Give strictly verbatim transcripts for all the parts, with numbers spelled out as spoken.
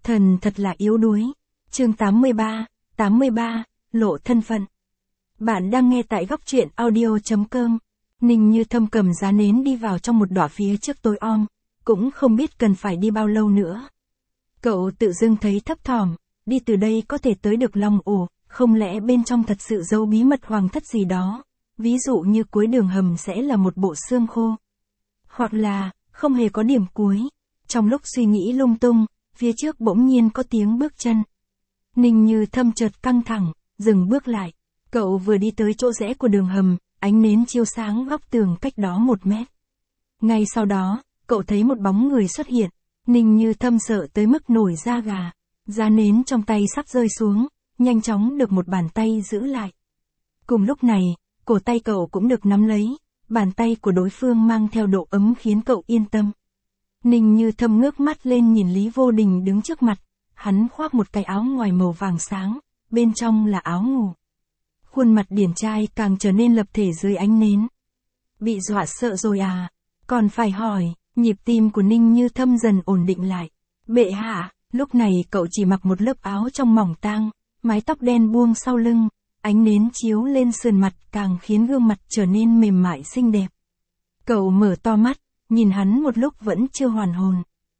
Thần thật là yếu đuối. Chương tám mươi ba, tám mươi ba, lộ thân phận. Bạn đang nghe tại góc truyện audio chấm com. Ninh Như Thâm cầm giá nến đi vào trong một đọa phía trước tối om, cũng không biết cần phải đi bao lâu nữa. Cậu tự dưng thấy thấp thỏm, đi từ đây có thể tới được Long Ổ, không lẽ bên trong thật sự giấu bí mật hoàng thất gì đó, ví dụ như cuối đường hầm sẽ là một bộ xương khô. Hoặc là, không hề có điểm cuối. Trong lúc suy nghĩ lung tung, phía trước bỗng nhiên có tiếng bước chân. Ninh Như Thâm chợt căng thẳng, dừng bước lại. Cậu vừa đi tới chỗ rẽ của đường hầm, ánh nến chiếu sáng góc tường cách đó một mét. Ngay sau đó, cậu thấy một bóng người xuất hiện. Ninh Như Thâm sợ tới mức nổi da gà. Giá nến trong tay sắp rơi xuống, nhanh chóng được một bàn tay giữ lại. Cùng lúc này, cổ tay cậu cũng được nắm lấy. Bàn tay của đối phương mang theo độ ấm khiến cậu yên tâm. Ninh Như Thâm ngước mắt lên nhìn Lý Vô Đình đứng trước mặt. Hắn khoác một cái áo ngoài màu vàng sáng, bên trong là áo ngủ. Khuôn mặt điển trai càng trở nên lập thể dưới ánh nến. Bị dọa sợ rồi à? Còn phải hỏi, nhịp tim của Ninh Như Thâm dần ổn định lại. Bệ hạ, lúc này cậu chỉ mặc một lớp áo trong mỏng tang, mái tóc đen buông sau lưng, ánh nến chiếu lên sườn mặt càng khiến gương mặt trở nên mềm mại xinh đẹp. Cậu mở to mắt, nhìn hắn một lúc vẫn chưa hoàn hồn.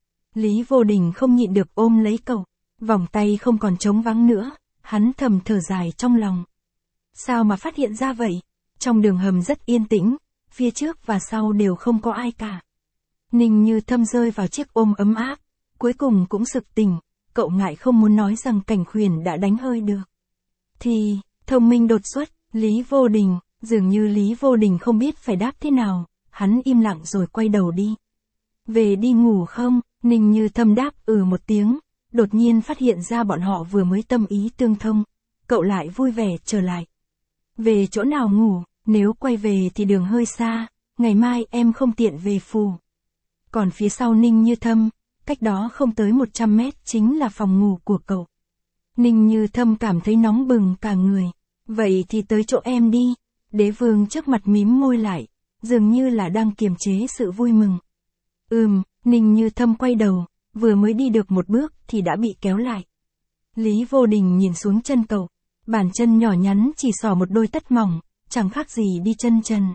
Lý Vô Đình không nhịn được ôm lấy cậu, vòng tay không còn trống vắng nữa, hắn thầm thở dài trong lòng. Sao mà phát hiện ra vậy? Trong đường hầm rất yên tĩnh, phía trước và sau đều không có ai cả. Ninh Như Thâm rơi vào chiếc ôm ấm áp, cuối cùng cũng sực tỉnh, cậu ngại không muốn nói rằng Cảnh Khuyển đã đánh hơi được. Thì, thông minh đột xuất, Lý Vô Đình, dường như Lý Vô Đình không biết phải đáp thế nào, hắn im lặng rồi quay đầu đi. Về đi ngủ không? Ninh Như Thâm đáp ừ một tiếng, đột nhiên phát hiện ra bọn họ vừa mới tâm ý tương thông, cậu lại vui vẻ trở lại. Về chỗ nào ngủ, nếu quay về thì đường hơi xa, ngày mai em không tiện về phủ. Còn phía sau Ninh Như Thâm, cách đó không tới một trăm mét chính là phòng ngủ của cậu. Ninh Như Thâm cảm thấy nóng bừng cả người. Vậy thì tới chỗ em đi. Đế vương trước mặt mím môi lại, dường như là đang kiềm chế sự vui mừng. Ừm, Ninh Như Thâm quay đầu, vừa mới đi được một bước thì đã bị kéo lại. Lý Vô Đình nhìn xuống chân cậu, bàn chân nhỏ nhắn chỉ xỏ một đôi tất mỏng, chẳng khác gì đi chân trần.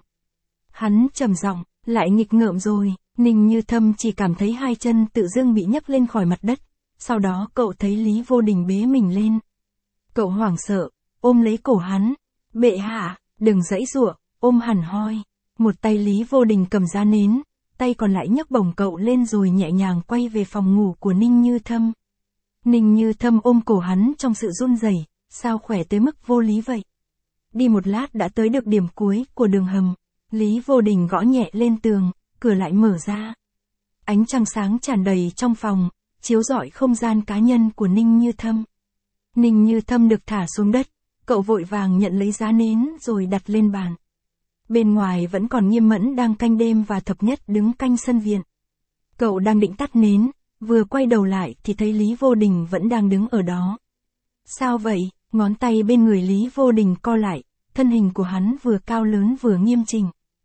Hắn trầm giọng, lại nghịch ngợm rồi. Ninh Như Thâm chỉ cảm thấy hai chân tự dưng bị nhấc lên khỏi mặt đất, sau đó cậu thấy Lý Vô Đình bế mình lên. Cậu hoảng sợ, ôm lấy cổ hắn. Bệ hạ, đừng giãy giụa, ôm hẳn hoi. Một tay Lý Vô Đình cầm giá nến, tay còn lại nhấc bổng cậu lên rồi nhẹ nhàng quay về phòng ngủ của Ninh Như Thâm. Ninh Như Thâm ôm cổ hắn trong sự run rẩy, sao khỏe tới mức vô lý vậy? Đi một lát đã tới được điểm cuối của đường hầm. Lý Vô Đình gõ nhẹ lên tường, cửa lại mở ra. Ánh trăng sáng tràn đầy trong phòng, chiếu rọi không gian cá nhân của Ninh Như Thâm. Ninh Như Thâm được thả xuống đất, cậu vội vàng nhận lấy giá nến rồi đặt lên bàn. Bên ngoài vẫn còn Nghiêm Mẫn đang canh đêm và Thập Nhất đứng canh sân viện. Cậu đang định tắt nến, vừa quay đầu lại thì thấy Lý Vô Đình vẫn đang đứng ở đó. Sao vậy? Ngón tay bên người Lý Vô Đình co lại, thân hình của hắn vừa cao lớn vừa nghiêm chỉnh.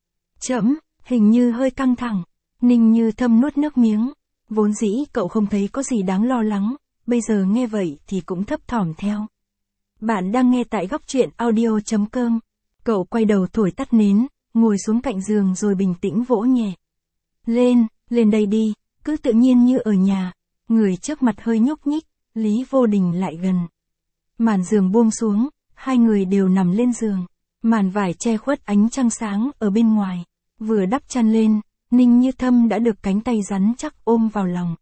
Chậm, hình như hơi căng thẳng. Ninh Như Thâm nuốt nước miếng. Vốn dĩ cậu không thấy có gì đáng lo lắng, bây giờ nghe vậy thì cũng thấp thỏm theo. Bạn đang nghe tại góc truyện audio chấm com. Cậu quay đầu thổi tắt nến, ngồi xuống cạnh giường rồi bình tĩnh vỗ nhẹ. Lên, lên đây đi, cứ tự nhiên như ở nhà. Người trước mặt hơi nhúc nhích, Lý Vô Đình lại gần. Màn giường buông xuống, hai người đều nằm lên giường. Màn vải che khuất ánh trăng sáng ở bên ngoài. Vừa đắp chăn lên, Ninh Như Thâm đã được cánh tay rắn chắc ôm vào lòng.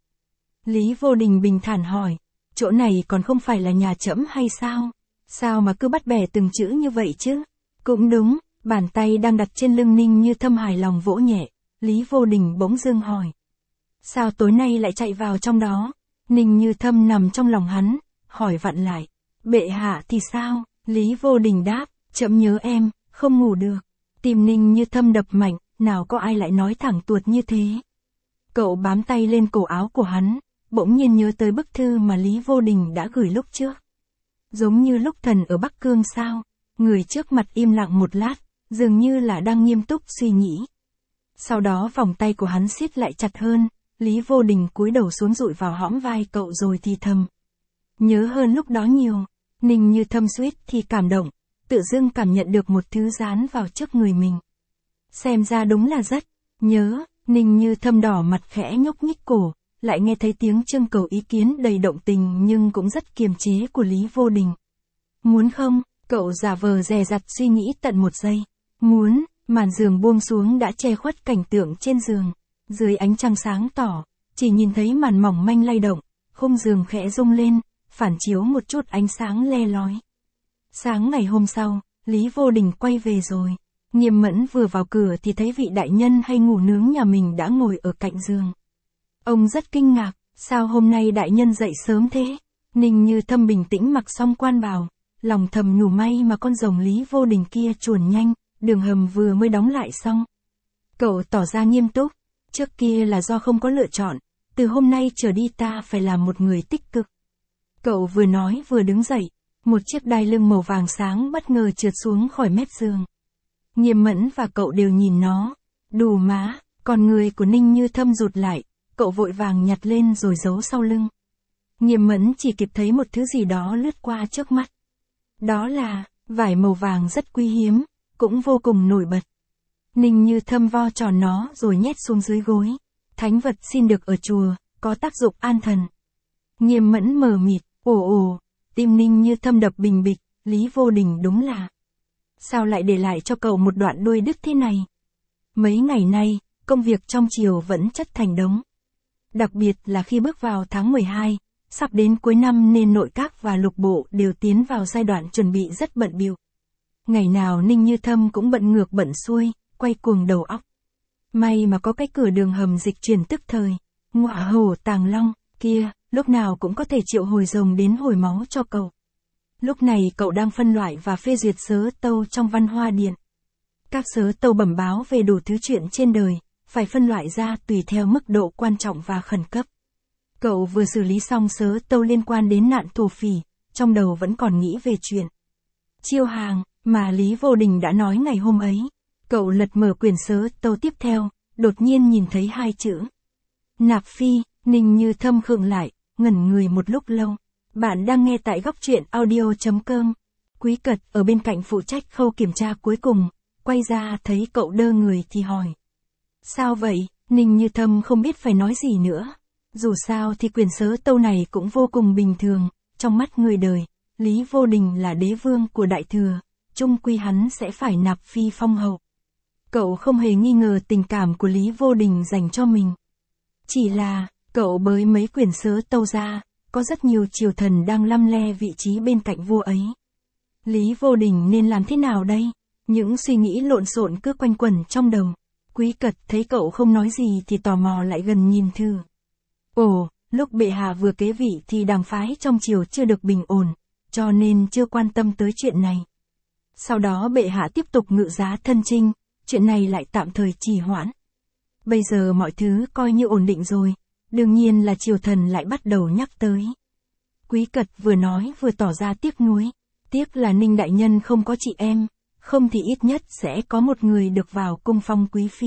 Lý Vô Đình bình thản hỏi, chỗ này còn không phải là nhà trẫm hay sao? Sao mà cứ bắt bẻ từng chữ như vậy chứ? Cũng đúng, bàn tay đang đặt trên lưng Ninh Như Thâm hài lòng vỗ nhẹ, Lý Vô Đình bỗng dưng hỏi. Sao tối nay lại chạy vào trong đó? Ninh Như Thâm nằm trong lòng hắn, hỏi vặn lại. Bệ hạ thì sao? Lý Vô Đình đáp, trẫm nhớ em, không ngủ được. Tim Ninh Như Thâm đập mạnh, nào có ai lại nói thẳng tuột như thế. Cậu bám tay lên cổ áo của hắn, bỗng nhiên nhớ tới bức thư mà Lý Vô Đình đã gửi lúc trước. Giống như lúc thần ở Bắc Cương sao? Người trước mặt im lặng một lát, dường như là đang nghiêm túc suy nghĩ. Sau đó vòng tay của hắn siết lại chặt hơn, Lý Vô Đình cúi đầu xuống dụi vào hõm vai cậu rồi thì thầm. Nhớ hơn lúc đó nhiều, Ninh Như Thâm suýt thì cảm động, tự dưng cảm nhận được một thứ dán vào trước người mình. Xem ra đúng là rất nhớ, Ninh Như Thâm đỏ mặt khẽ nhúc nhích cổ, lại nghe thấy tiếng trưng cầu ý kiến đầy động tình nhưng cũng rất kiềm chế của Lý Vô Đình. Muốn không? Cậu giả vờ dè dặt suy nghĩ tận một giây. Muốn, màn giường buông xuống đã che khuất cảnh tượng trên giường. Dưới ánh trăng sáng tỏ, chỉ nhìn thấy màn mỏng manh lay động, khung giường khẽ rung lên, phản chiếu một chút ánh sáng le lói. Sáng ngày hôm sau, Lý Vô Đình quay về rồi. Nghiêm Mẫn vừa vào cửa thì thấy vị đại nhân hay ngủ nướng nhà mình đã ngồi ở cạnh giường. Ông rất kinh ngạc, sao hôm nay đại nhân dậy sớm thế? Ninh Như Thâm bình tĩnh mặc xong quan bào, lòng thầm nhủ may mà con rồng Lý Vô Đình kia chuồn nhanh, đường hầm vừa mới đóng lại xong. Cậu tỏ ra nghiêm túc, trước kia là do không có lựa chọn, từ hôm nay trở đi ta phải làm một người tích cực. Cậu vừa nói vừa đứng dậy, một chiếc đai lưng màu vàng sáng bất ngờ trượt xuống khỏi mép giường. Nghiêm Mẫn và cậu đều nhìn nó, đù má, còn người của Ninh Như Thâm rụt lại, cậu vội vàng nhặt lên rồi giấu sau lưng. Nghiêm Mẫn chỉ kịp thấy một thứ gì đó lướt qua trước mắt. Đó là vải màu vàng rất quý hiếm, cũng vô cùng nổi bật. Ninh Như Thâm vo tròn nó rồi nhét xuống dưới gối. Thánh vật xin được ở chùa, có tác dụng an thần. Nghiêm Mẫn mờ mịt, ồ ồ, tim Ninh Như Thâm đập bình bịch, Lý Vô Đình đúng là. Sao lại để lại cho cậu một đoạn đuôi đứt thế này? Mấy ngày nay, công việc trong triều vẫn chất thành đống. Đặc biệt là khi bước vào tháng mười hai, sắp đến cuối năm nên nội các và lục bộ đều tiến vào giai đoạn chuẩn bị rất bận bịu. Ngày nào Ninh Như Thâm cũng bận ngược bận xuôi, quay cuồng đầu óc. May mà có cái cửa đường hầm dịch chuyển tức thời, ngọa hổ tàng long, kia, lúc nào cũng có thể triệu hồi rồng đến hồi máu cho cậu. Lúc này cậu đang phân loại và phê duyệt sớ tâu trong văn hoa điện. Các sớ tâu bẩm báo về đủ thứ chuyện trên đời, phải phân loại ra tùy theo mức độ quan trọng và khẩn cấp. Cậu vừa xử lý xong sớ tâu liên quan đến nạn thổ phỉ, trong đầu vẫn còn nghĩ về chuyện chiêu hàng mà Lý Vô Đình đã nói ngày hôm ấy. Cậu lật mở quyển sớ tâu tiếp theo, đột nhiên nhìn thấy hai chữ Nạp Phi. Ninh Như Thâm khựng lại, ngẩn người một lúc lâu. Bạn đang nghe tại góc truyện audio chấm com. Quý Cật ở bên cạnh phụ trách khâu kiểm tra cuối cùng, quay ra thấy cậu đơ người thì hỏi. Sao vậy? Ninh Như Thâm không biết phải nói gì nữa. Dù sao thì quyển sớ tâu này cũng vô cùng bình thường, trong mắt người đời, Lý Vô Đình là đế vương của Đại Thừa, chung quy hắn sẽ phải nạp phi phong hậu. Cậu không hề nghi ngờ tình cảm của Lý Vô Đình dành cho mình. Chỉ là, cậu bới mấy quyển sớ tâu ra, có rất nhiều triều thần đang lăm le vị trí bên cạnh vua ấy. Lý Vô Đình nên làm thế nào đây? Những suy nghĩ lộn xộn cứ quanh quẩn trong đầu. Quý Cật thấy cậu không nói gì thì tò mò lại gần nhìn thử. Ồ, lúc bệ hạ vừa kế vị thì đảng phái trong triều chưa được bình ổn, cho nên chưa quan tâm tới chuyện này. Sau đó bệ hạ tiếp tục ngự giá thân chinh, chuyện này lại tạm thời trì hoãn. Bây giờ mọi thứ coi như ổn định rồi, đương nhiên là triều thần lại bắt đầu nhắc tới. Quý Cật vừa nói vừa tỏ ra tiếc nuối, tiếc là Ninh đại nhân không có chị em, không thì ít nhất sẽ có một người được vào cung phong quý phi.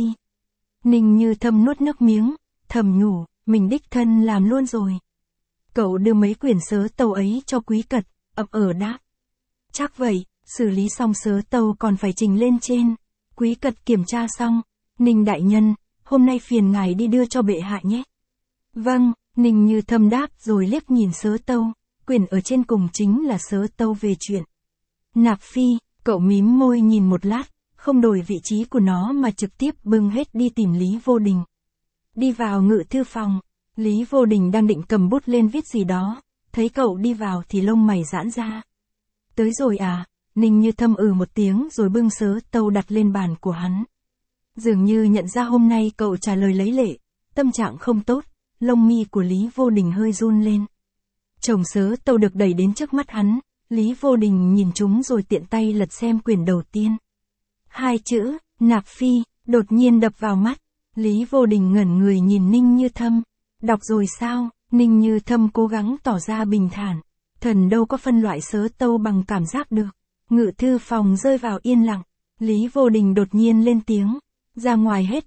Ninh Như Thâm nuốt nước miếng, thầm nhủ, mình đích thân làm luôn rồi. Cậu đưa mấy quyển sớ tâu ấy cho Quý Cật, ậm ờ đáp. Chắc vậy, xử lý xong sớ tâu còn phải trình lên trên. Quý Cật kiểm tra xong, Ninh đại nhân, hôm nay phiền ngài đi đưa cho bệ hạ nhé. Vâng, Ninh Như Thâm đáp rồi liếc nhìn sớ tâu, quyển ở trên cùng chính là sớ tâu về chuyện nạp phi. Cậu mím môi nhìn một lát, không đổi vị trí của nó mà trực tiếp bưng hết đi tìm Lý Vô Đình. Đi vào ngự thư phòng, Lý Vô Đình đang định cầm bút lên viết gì đó, thấy cậu đi vào thì lông mày giãn ra. Tới rồi à? Ninh Như Thâm ừ một tiếng rồi bưng sớ tâu đặt lên bàn của hắn. Dường như nhận ra hôm nay cậu trả lời lấy lệ, tâm trạng không tốt, lông mi của Lý Vô Đình hơi run lên. Chồng sớ tâu được đẩy đến trước mắt hắn, Lý Vô Đình nhìn chúng rồi tiện tay lật xem quyển đầu tiên. Hai chữ, nạp phi, đột nhiên đập vào mắt. Lý Vô Đình ngẩn người nhìn Ninh Như Thâm. Đọc rồi sao? Ninh Như Thâm cố gắng tỏ ra bình thản. Thần đâu có phân loại sớ tâu bằng cảm giác được. Ngự thư phòng rơi vào yên lặng. Lý Vô Đình đột nhiên lên tiếng. Ra ngoài hết đi,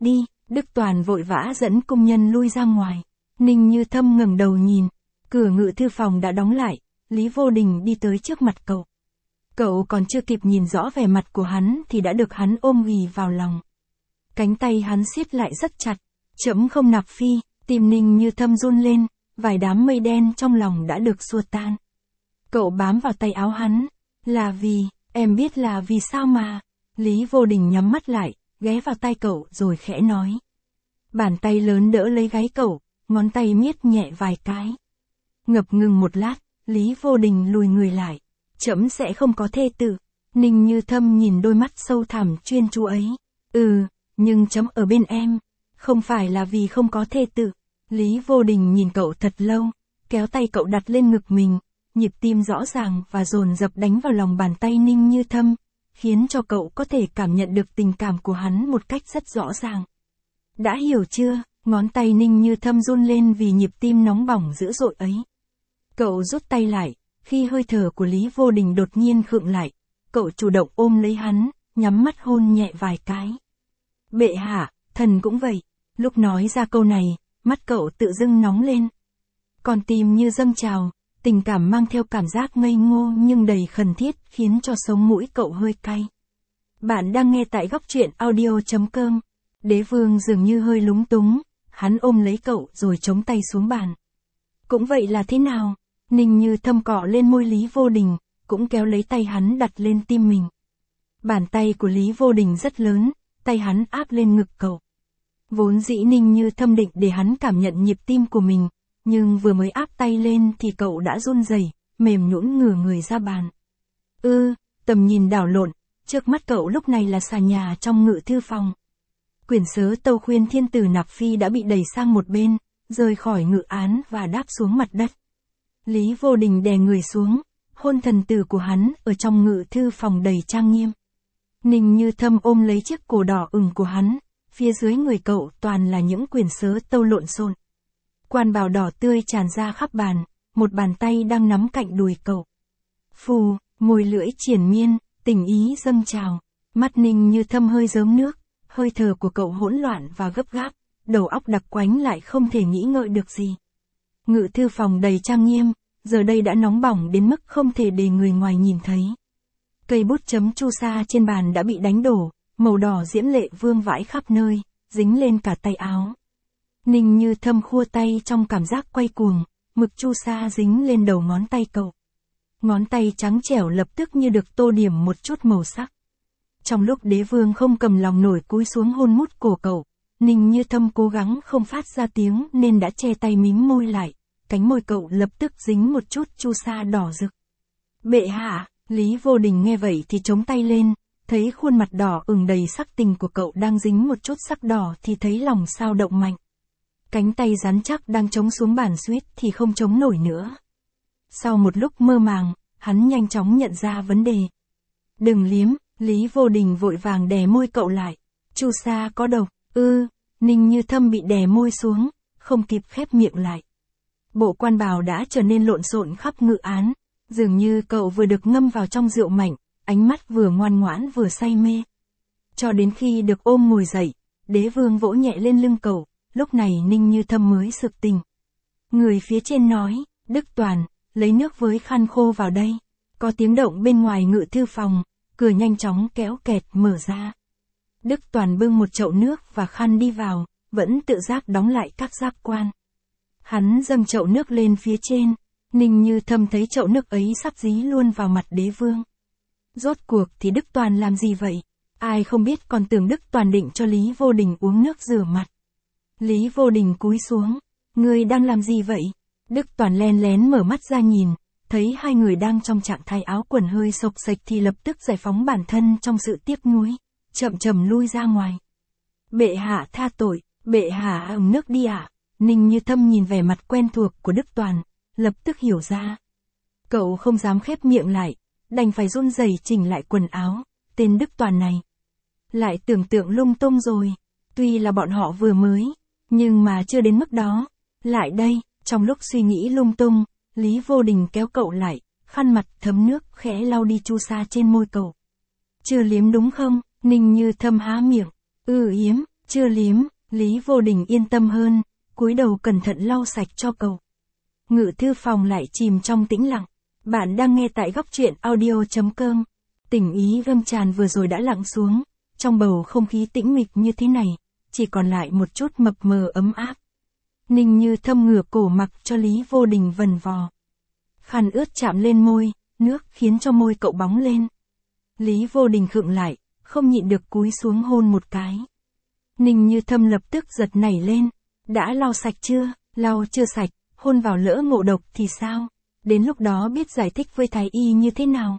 Đức Toàn vội vã dẫn công nhân lui ra ngoài. Ninh Như Thâm ngẩng đầu nhìn, cửa ngự thư phòng đã đóng lại, Lý Vô Đình đi tới trước mặt cậu. Cậu còn chưa kịp nhìn rõ vẻ mặt của hắn thì đã được hắn ôm ghì vào lòng. Cánh tay hắn siết lại rất chặt, chấm không nạp phi, tim Ninh Như Thâm run lên, vài đám mây đen trong lòng đã được xua tan. Cậu bám vào tay áo hắn, là vì, em biết là vì sao mà. Lý Vô Đình nhắm mắt lại, ghé vào tay cậu rồi khẽ nói. Bàn tay lớn đỡ lấy gáy cậu, ngón tay miết nhẹ vài cái. Ngập ngừng một lát, Lý Vô Đình lùi người lại. Trẫm sẽ không có thê tử. Ninh Như Thâm nhìn đôi mắt sâu thẳm chuyên chú ấy. Ừ, nhưng trẫm ở bên em, không phải là vì không có thê tử. Lý Vô Đình nhìn cậu thật lâu, kéo tay cậu đặt lên ngực mình, nhịp tim rõ ràng và dồn dập đánh vào lòng bàn tay Ninh Như Thâm, khiến cho cậu có thể cảm nhận được tình cảm của hắn một cách rất rõ ràng. Đã hiểu chưa? Ngón tay Ninh Như Thâm run lên vì nhịp tim nóng bỏng dữ dội ấy. Cậu rút tay lại, khi hơi thở của Lý Vô Đình đột nhiên khựng lại, cậu chủ động ôm lấy hắn, nhắm mắt hôn nhẹ vài cái. Bệ hạ, thần cũng vậy. Lúc nói ra câu này, mắt cậu tự dưng nóng lên. Còn tim như dâng trào, tình cảm mang theo cảm giác ngây ngô nhưng đầy khẩn thiết khiến cho sống mũi cậu hơi cay. Bạn đang nghe tại góc truyện audio chấm com. Đế vương dường như hơi lúng túng, hắn ôm lấy cậu rồi chống tay xuống bàn. Cũng vậy là thế nào? Ninh Như Thâm cọ lên môi Lý Vô Đình, cũng kéo lấy tay hắn đặt lên tim mình. Bàn tay của Lý Vô Đình rất lớn, tay hắn áp lên ngực cậu. Vốn dĩ Ninh Như Thâm định để hắn cảm nhận nhịp tim của mình, nhưng vừa mới áp tay lên thì cậu đã run rẩy, mềm nhũn ngửa người ra bàn. Ư, ừ, tầm nhìn đảo lộn, trước mắt cậu lúc này là xà nhà trong ngự thư phòng. Quyển sớ tâu khuyên thiên tử nạp phi đã bị đẩy sang một bên, rời khỏi ngự án và đáp xuống mặt đất. Lý Vô Đình đè người xuống, hôn thần tử của hắn ở trong ngự thư phòng đầy trang nghiêm. Ninh Như Thâm ôm lấy chiếc cổ đỏ ửng của hắn, phía dưới người cậu toàn là những quyển sớ tâu lộn xộn. Quan bào đỏ tươi tràn ra khắp bàn, một bàn tay đang nắm cạnh đùi cậu. Phù, môi lưỡi triển miên, tình ý dâng trào, mắt Ninh Như Thâm hơi rớm nước, hơi thở của cậu hỗn loạn và gấp gáp, đầu óc đặc quánh lại không thể nghĩ ngợi được gì. Ngự thư phòng đầy trang nghiêm, giờ đây đã nóng bỏng đến mức không thể để người ngoài nhìn thấy. Cây bút chấm chu sa trên bàn đã bị đánh đổ, màu đỏ diễm lệ vương vãi khắp nơi, dính lên cả tay áo. Ninh Như Thâm khua tay trong cảm giác quay cuồng, mực chu sa dính lên đầu ngón tay cậu. Ngón tay trắng trẻo lập tức như được tô điểm một chút màu sắc. Trong lúc đế vương không cầm lòng nổi cúi xuống hôn mút cổ cậu, Ninh Như Thâm cố gắng không phát ra tiếng nên đã che tay mím môi lại, cánh môi cậu lập tức dính một chút chu sa đỏ rực. Bệ hạ, Lý Vô Đình nghe vậy thì chống tay lên, thấy khuôn mặt đỏ ửng đầy sắc tình của cậu đang dính một chút sắc đỏ thì thấy lòng sao động mạnh. Cánh tay rắn chắc đang chống xuống bàn suýt thì không chống nổi nữa. Sau một lúc mơ màng, hắn nhanh chóng nhận ra vấn đề. Đừng liếm, Lý Vô Đình vội vàng đè môi cậu lại. Chu sa có độc, ư, Ninh Như Thâm bị đè môi xuống, không kịp khép miệng lại. Bộ quan bào đã trở nên lộn xộn khắp ngự án, dường như cậu vừa được ngâm vào trong rượu mạnh, ánh mắt vừa ngoan ngoãn vừa say mê. Cho đến khi được ôm ngồi dậy, đế vương vỗ nhẹ lên lưng cậu, lúc này Ninh Như Thâm mới sực tỉnh. Người phía trên nói, Đức Toàn, lấy nước với khăn khô vào đây. Có tiếng động bên ngoài ngự thư phòng, cửa nhanh chóng kéo kẹt mở ra. Đức Toàn bưng một chậu nước và khăn đi vào, vẫn tự giác đóng lại các giác quan. Hắn dâng chậu nước lên phía trên, Ninh Như Thâm thấy chậu nước ấy sắp dí luôn vào mặt đế vương. Rốt cuộc thì Đức Toàn làm gì vậy? Ai không biết còn tưởng Đức Toàn định cho Lý Vô Đình uống nước rửa mặt. Lý Vô Đình cúi xuống, ngươi đang làm gì vậy? Đức Toàn len lén mở mắt ra nhìn, thấy hai người đang trong trạng thái áo quần hơi xộc xệch thì lập tức giải phóng bản thân trong sự tiếc nuối, chậm chậm lui ra ngoài. Bệ hạ tha tội, bệ hạ ấm nước đi ạ. À? Ninh Như Thâm nhìn vẻ mặt quen thuộc của Đức Toàn, lập tức hiểu ra. Cậu không dám khép miệng lại, đành phải run rẩy chỉnh lại quần áo, tên Đức Toàn này. Lại tưởng tượng lung tung rồi, tuy là bọn họ vừa mới, nhưng mà chưa đến mức đó. Lại đây, trong lúc suy nghĩ lung tung, Lý Vô Đình kéo cậu lại, khăn mặt thấm nước khẽ lau đi chu sa trên môi cậu. Chưa liếm đúng không? Ninh Như Thâm há miệng, ừ yếm, chưa liếm. Lý Vô Đình yên tâm hơn, cúi đầu cẩn thận lau sạch cho cậu. Ngự thư phòng lại chìm trong tĩnh lặng. Bạn đang nghe tại góc truyện audio.com. Tình ý vâm tràn vừa rồi đã lặng xuống, trong bầu không khí tĩnh mịch như thế này, chỉ còn lại một chút mập mờ ấm áp. Ninh Như Thâm ngửa cổ mặc cho Lý Vô Đình vần vò. Khăn ướt chạm lên môi, nước khiến cho môi cậu bóng lên. Lý Vô Đình khựng lại, không nhịn được cúi xuống hôn một cái. Ninh Như Thâm lập tức giật nảy lên. Đã lau sạch chưa? Lau chưa sạch, hôn vào lỡ ngộ độc thì sao? Đến lúc đó biết giải thích với thái y như thế nào?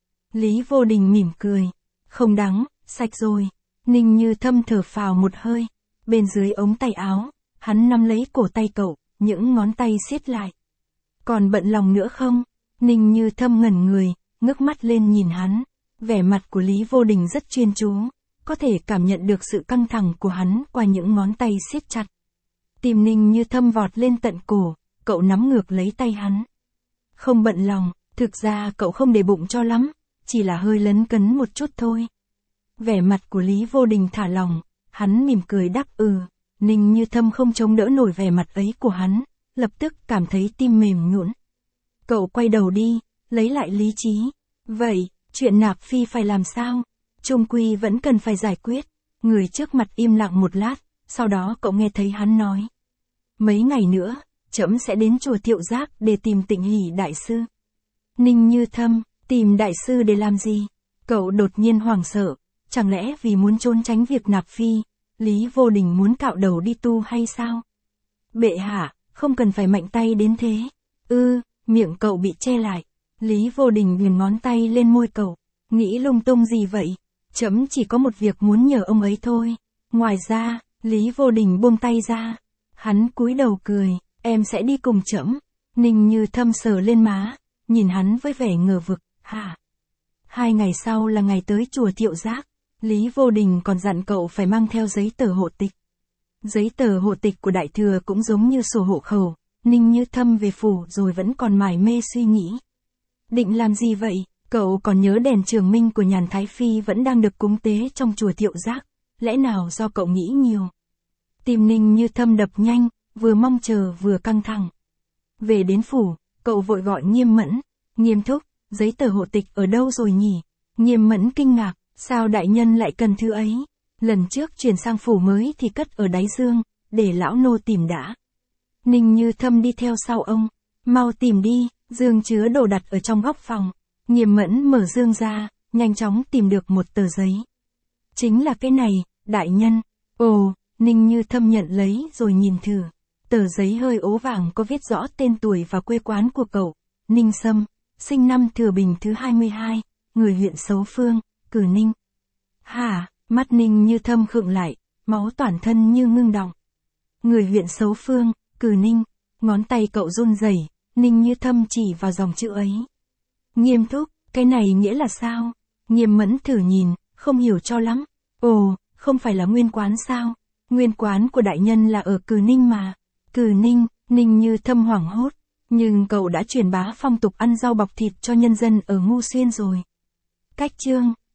Lý Vô Đình mỉm cười. Không đáng, sạch rồi. Ninh Như Thâm thở phào một hơi. Bên dưới ống tay áo, hắn nắm lấy cổ tay cậu, những ngón tay siết lại. Còn bận lòng nữa không? Ninh Như Thâm ngẩn người, ngước mắt lên nhìn hắn. Vẻ mặt của Lý Vô Đình rất chuyên chú, có thể cảm nhận được sự căng thẳng của hắn qua những ngón tay siết chặt. Tim Ninh Như Thâm vọt lên tận cổ, cậu nắm ngược lấy tay hắn. Không bận lòng, thực ra cậu không để bụng cho lắm, chỉ là hơi lấn cấn một chút thôi. Vẻ mặt của Lý Vô Đình thả lỏng, hắn mỉm cười đáp ừ. Ninh Như Thâm không chống đỡ nổi vẻ mặt ấy của hắn, lập tức cảm thấy tim mềm nhũn. Cậu quay đầu đi, lấy lại lý trí. Vậy, chuyện nạp phi phải làm sao? Chung quy vẫn cần phải giải quyết. Người trước mặt im lặng một lát, sau đó cậu nghe thấy hắn nói. Mấy ngày nữa, trẫm sẽ đến chùa Thiệu Giác để tìm Tịnh Hỷ đại sư. Ninh Như Thâm, tìm đại sư để làm gì? Cậu đột nhiên hoảng sợ, chẳng lẽ vì muốn trốn tránh việc nạp phi, Lý Vô Đình muốn cạo đầu đi tu hay sao? Bệ hạ, không cần phải mạnh tay đến thế. Ư, ừ, miệng cậu bị che lại. Lý Vô Đình nghiền ngón tay lên môi cậu. Nghĩ lung tung gì vậy? Trẫm chỉ có một việc muốn nhờ ông ấy thôi. Ngoài ra, Lý Vô Đình buông tay ra. Hắn cúi đầu cười, em sẽ đi cùng trẫm. Ninh Như Thâm sờ lên má, nhìn hắn với vẻ ngờ vực, hả? Hai ngày sau là ngày tới chùa Thiệu Giác. Lý Vô Đình còn dặn cậu phải mang theo giấy tờ hộ tịch. Giấy tờ hộ tịch của đại thừa cũng giống như sổ hộ khẩu. Ninh Như Thâm về phủ rồi vẫn còn mải mê suy nghĩ. Định làm gì vậy? Cậu còn nhớ đèn trường minh của Nhàn Thái Phi vẫn đang được cúng tế trong chùa Thiệu Giác. Lẽ nào do cậu nghĩ nhiều? Tim Ninh Như Thâm đập nhanh, vừa mong chờ vừa căng thẳng. Về đến phủ, cậu vội gọi Nghiêm Mẫn. Nghiêm thúc, giấy tờ hộ tịch ở đâu rồi nhỉ? Nghiêm Mẫn kinh ngạc, sao đại nhân lại cần thứ ấy? Lần trước chuyển sang phủ mới thì cất ở đáy dương, để lão nô tìm đã. Ninh Như Thâm đi theo sau ông. Mau tìm đi, dương chứa đồ đặt ở trong góc phòng. Nghiêm Mẫn mở dương ra, nhanh chóng tìm được một tờ giấy. Chính là cái này, đại nhân. Ồ, Ninh Như Thâm nhận lấy rồi nhìn thử. Tờ giấy hơi ố vàng có viết rõ tên tuổi và quê quán của cậu. Ninh Sâm, sinh năm Thừa Bình thứ hai mươi hai, người huyện Sấu Phương, Cử Ninh. Hả, mắt Ninh Như Thâm khựng lại, máu toàn thân như ngưng đọng. Người huyện Sấu Phương, Cử Ninh, ngón tay cậu run rẩy. Ninh Như Thâm chỉ vào dòng chữ ấy. Nghiêm thúc, cái này nghĩa là sao? Nghiêm Mẫn thử nhìn, không hiểu cho lắm. Ồ, không phải là nguyên quán sao? Nguyên quán của đại nhân là ở Cử Ninh mà. Cử Ninh, Ninh Như Thâm hoảng hốt. Nhưng cậu đã truyền bá phong tục ăn rau bọc thịt cho nhân dân ở Ngu Xuyên rồi. Cách chương